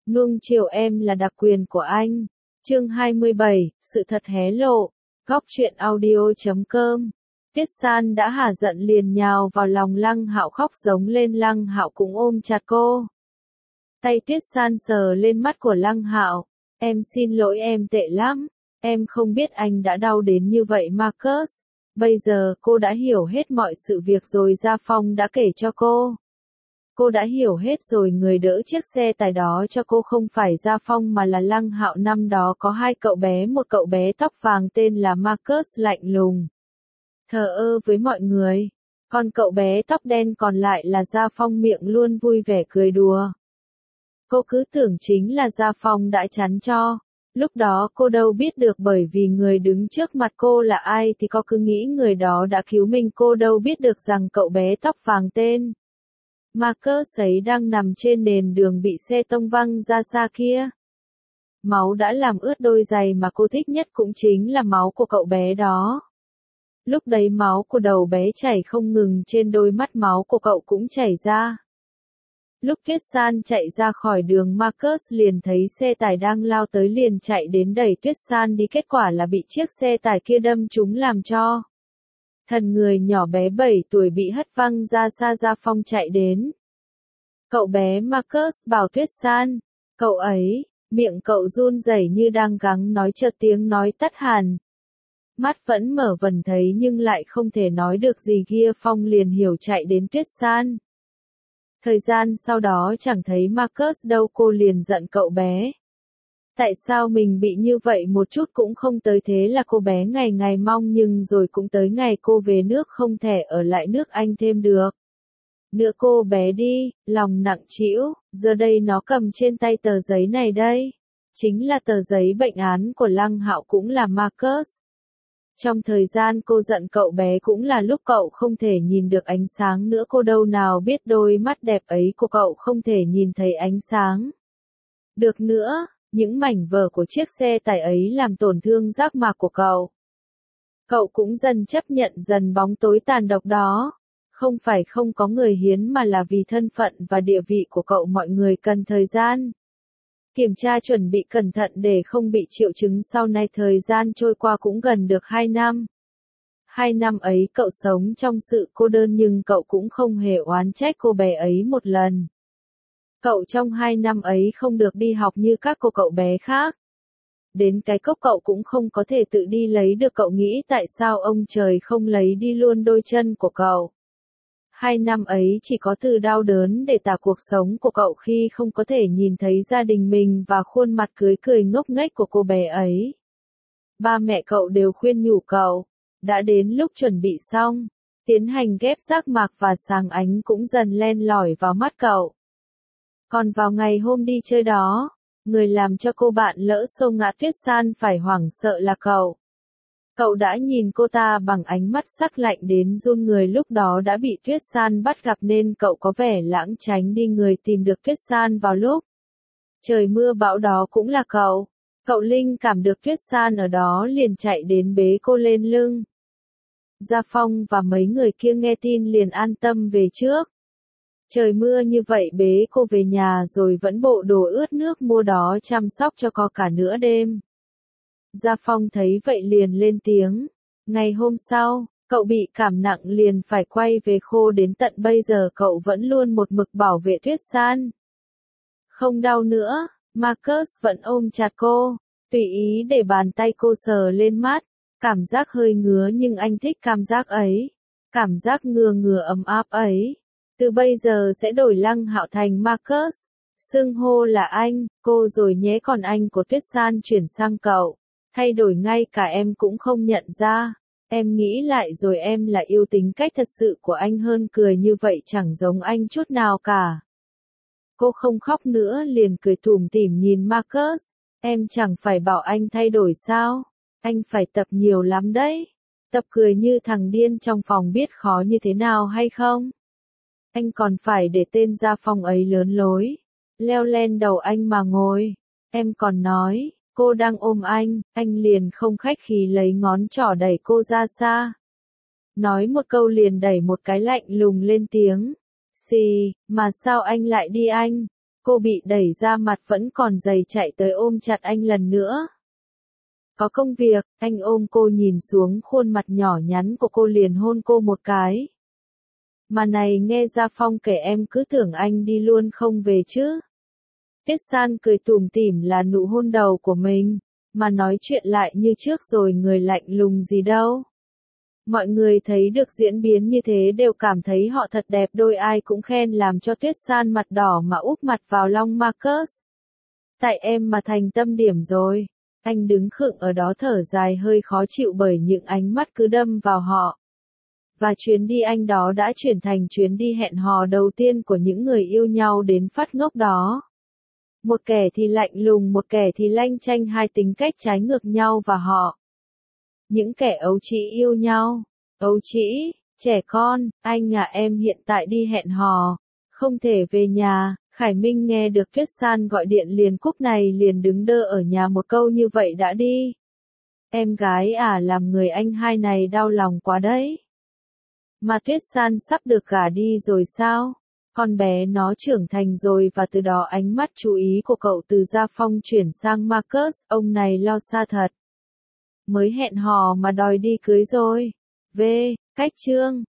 Nuông chiều em là đặc quyền của anh. Chương 27, sự thật hé lộ. Góc truyện audio.com. Tuyết San đã hả giận liền nhào vào lòng Lăng Hạo khóc giống lên, Lăng Hạo cũng ôm chặt cô. Tay Tuyết San sờ lên mắt của Lăng Hạo. Em xin lỗi, em tệ lắm. Em không biết anh đã đau đến như vậy Marcus. Bây giờ cô đã hiểu hết mọi sự việc rồi, Gia Phong đã kể cho cô. Cô đã hiểu hết rồi, người đỡ chiếc xe tải đó cho cô không phải Gia Phong mà là Lăng Hạo. Năm đó có hai cậu bé, một cậu bé tóc vàng tên là Marcus lạnh lùng, thờ ơ với mọi người. Còn cậu bé tóc đen còn lại là Gia Phong, miệng luôn vui vẻ cười đùa. Cô cứ tưởng chính là Gia Phong đã chắn cho. Lúc đó cô đâu biết được, bởi vì người đứng trước mặt cô là ai thì cô cứ nghĩ người đó đã cứu mình. Cô đâu biết được rằng cậu bé tóc vàng tên Marcus ấy đang nằm trên nền đường bị xe tông văng ra xa kia. Máu đã làm ướt đôi giày mà cô thích nhất, cũng chính là máu của cậu bé đó. Lúc đấy máu của đầu bé chảy không ngừng, trên đôi mắt máu của cậu cũng chảy ra. Lúc Tuyết San chạy ra khỏi đường, Marcus liền thấy xe tải đang lao tới, liền chạy đến đẩy Tuyết San đi, kết quả là bị chiếc xe tải kia đâm trúng, làm cho thân người nhỏ bé 7 tuổi bị hất văng ra xa. Gia Phong chạy đến. Cậu bé Marcus bảo Tuyết San, cậu ấy, miệng cậu run rẩy như đang gắng nói, chợt tiếng nói tắt hẳn. Mắt vẫn mở vần thấy nhưng lại không thể nói được gì. Gia Phong liền hiểu, chạy đến Tuyết San. Thời gian sau đó chẳng thấy Marcus đâu, cô liền giận cậu bé. Tại sao mình bị như vậy một chút cũng không tới, thế là cô bé ngày ngày mong, nhưng rồi cũng tới ngày cô về nước, không thể ở lại nước Anh thêm được nữa. Cô bé đi, lòng nặng trĩu, giờ đây nó cầm trên tay tờ giấy này đây. Chính là tờ giấy bệnh án của Lăng Hạo, cũng là Marcus. Trong thời gian cô giận cậu bé cũng là lúc cậu không thể nhìn được ánh sáng nữa. Cô đâu nào biết đôi mắt đẹp ấy của cậu không thể nhìn thấy ánh sáng được nữa. Những mảnh vỡ của chiếc xe tải ấy làm tổn thương giác mạc của cậu. Cậu cũng dần chấp nhận dần bóng tối tàn độc đó. Không phải không có người hiến, mà là vì thân phận và địa vị của cậu, mọi người cần thời gian kiểm tra chuẩn bị cẩn thận để không bị triệu chứng sau này. Thời gian trôi qua cũng gần được 2 năm. 2 năm ấy cậu sống trong sự cô đơn, nhưng cậu cũng không hề oán trách cô bé ấy một lần. Cậu trong 2 năm ấy không được đi học như các cậu bé khác. Đến cái cốc cậu cũng không có thể tự đi lấy được. Cậu nghĩ tại sao ông trời không lấy đi luôn đôi chân của cậu. 2 năm ấy chỉ có từ đau đớn để tả cuộc sống của cậu khi không có thể nhìn thấy gia đình mình và khuôn mặt cười ngốc nghếch của cô bé ấy. Ba mẹ cậu đều khuyên nhủ cậu. Đã đến lúc chuẩn bị xong, tiến hành ghép giác mạc và sáng ánh cũng dần len lỏi vào mắt cậu. Còn vào ngày hôm đi chơi đó, người làm cho cô bạn lỡ xô ngã Tuyết San phải hoảng sợ là cậu. Cậu đã nhìn cô ta bằng ánh mắt sắc lạnh đến run người. Lúc đó đã bị Tuyết San bắt gặp nên cậu có vẻ lãng tránh đi người. Tìm được Tuyết San vào lúc trời mưa bão đó cũng là cậu. Cậu linh cảm được Tuyết San ở đó liền chạy đến bế cô lên lưng. Gia Phong và mấy người kia nghe tin liền an tâm về trước. Trời mưa như vậy bế cô về nhà rồi vẫn bộ đồ ướt nước mua đó chăm sóc cho cô cả nửa đêm. Gia Phong thấy vậy liền lên tiếng. Ngày hôm sau, cậu bị cảm nặng liền phải quay về khô, đến tận bây giờ cậu vẫn luôn một mực bảo vệ Tuyết San. Không đau nữa, Marcus vẫn ôm chặt cô, tùy ý để bàn tay cô sờ lên mắt. Cảm giác hơi ngứa nhưng anh thích cảm giác ấy. Cảm giác ngừa ngừa ấm áp ấy. Từ bây giờ sẽ đổi Lăng Hạo thành Marcus. Xưng hô là anh, cô rồi nhé, còn anh của Tuyết San chuyển sang cậu. Thay đổi ngay cả em cũng không nhận ra. Em nghĩ lại rồi, em là yêu tính cách thật sự của anh hơn, cười như vậy chẳng giống anh chút nào cả. Cô không khóc nữa liền cười tủm tỉm nhìn Marcus. Em chẳng phải bảo anh thay đổi sao? Anh phải tập nhiều lắm đấy. Tập cười như thằng điên trong phòng biết khó như thế nào hay không? Anh còn phải để tên Gia Phong ấy lớn lối, leo lên đầu anh mà ngồi. Em còn nói, cô đang ôm anh liền không khách khí lấy ngón trỏ đẩy cô ra xa. Nói một câu liền đẩy một cái, lạnh lùng lên tiếng. Xì, mà sao anh lại đi anh? Cô bị đẩy ra mặt vẫn còn dày chạy tới ôm chặt anh lần nữa. Có công việc, anh ôm cô nhìn xuống khuôn mặt nhỏ nhắn của cô liền hôn cô một cái. Mà này nghe Gia Phong kể em cứ tưởng anh đi luôn không về chứ. Tiết San cười tủm tỉm là nụ hôn đầu của mình, mà nói chuyện lại như trước rồi người lạnh lùng gì đâu. Mọi người thấy được diễn biến như thế đều cảm thấy họ thật đẹp đôi ai cũng khen làm cho Tuyết San mặt đỏ mà úp mặt vào Long Marcus. Tại em mà thành tâm điểm rồi. Anh đứng khựng ở đó thở dài hơi khó chịu bởi những ánh mắt cứ đâm vào họ. Và chuyến đi anh đó đã chuyển thành chuyến đi hẹn hò đầu tiên của những người yêu nhau đến phát ngốc đó. Một kẻ thì lạnh lùng một kẻ thì lanh chanh hai tính cách trái ngược nhau và họ. Những kẻ ấu trĩ yêu nhau. Ấu trĩ, trẻ con, anh à em hiện tại đi hẹn hò, không thể về nhà. Khải Minh nghe được Tuyết San gọi điện liền cúp này liền đứng đơ ở nhà một câu như vậy đã đi. Em gái à làm người anh hai này đau lòng quá đấy. Mà Tuyết San sắp được gả đi rồi sao? Con bé nó trưởng thành rồi và từ đó ánh mắt chú ý của cậu từ Gia Phong chuyển sang Marcus, ông này lo xa thật. Mới hẹn hò mà đòi đi cưới rồi. V. Cách chương